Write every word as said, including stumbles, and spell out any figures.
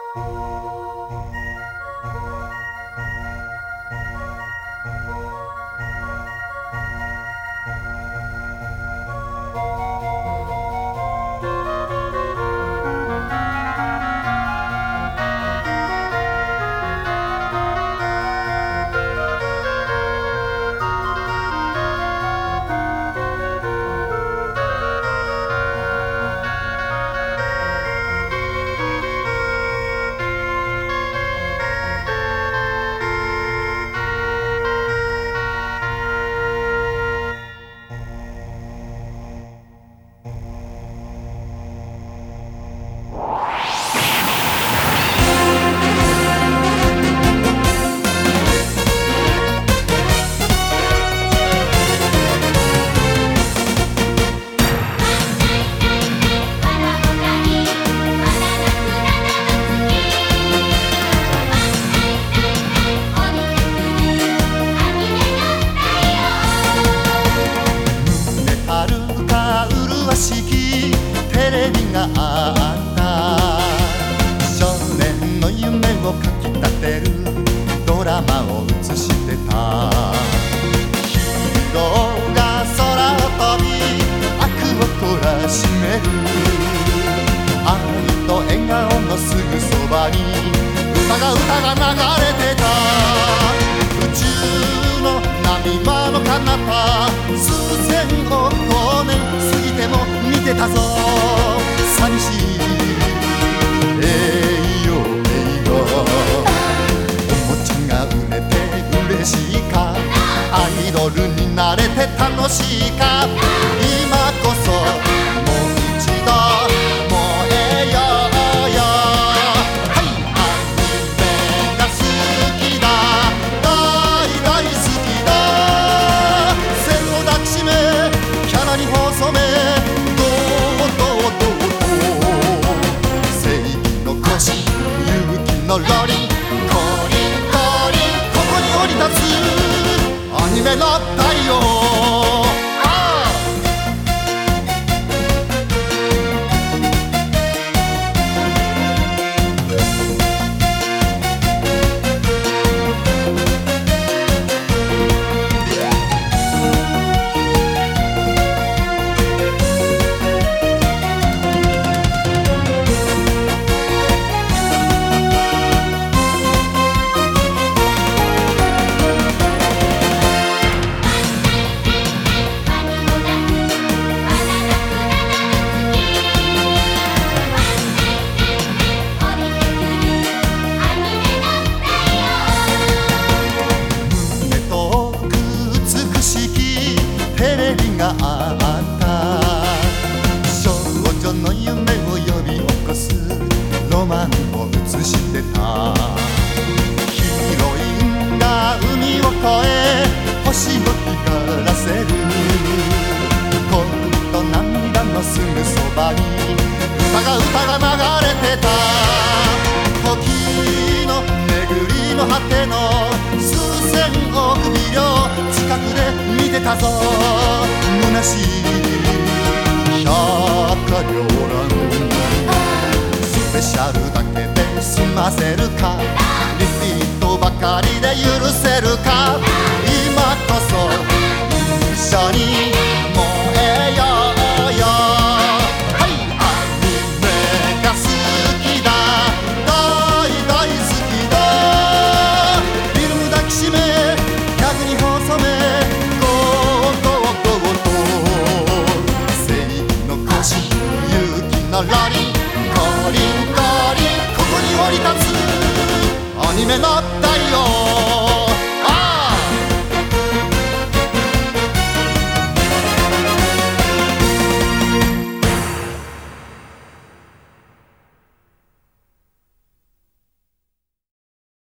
テレビがあった少年の夢をかきたてるドラマを映してたヒーローが空を飛び悪を懲らしめる愛と笑顔のすぐそばに歌が歌が流れてた宇宙の波間の彼方数千億光年過ぎても見てたぞ寂しい栄養栄養おもちゃが売れて嬉しいかアイドルになれて楽しいか今こそもう一度燃えようよはいアニメが好きだ大大好きだ線を抱きしめキャラに細めどうどうどうどう正義の腰勇気のロリンコリンコリンここに降り立つアニメの太陽テレビがあった少女の夢を呼び起こすロマンを映してたヒロインが海を越え星を光らせる恋と涙のすぐそばに歌が歌が流れてた時の巡りの果ての数千億微量近くで見てたぞ虚しい百花繚乱スペシャルだけで済ませるかリピートばかりで許せるか今こそ一緒に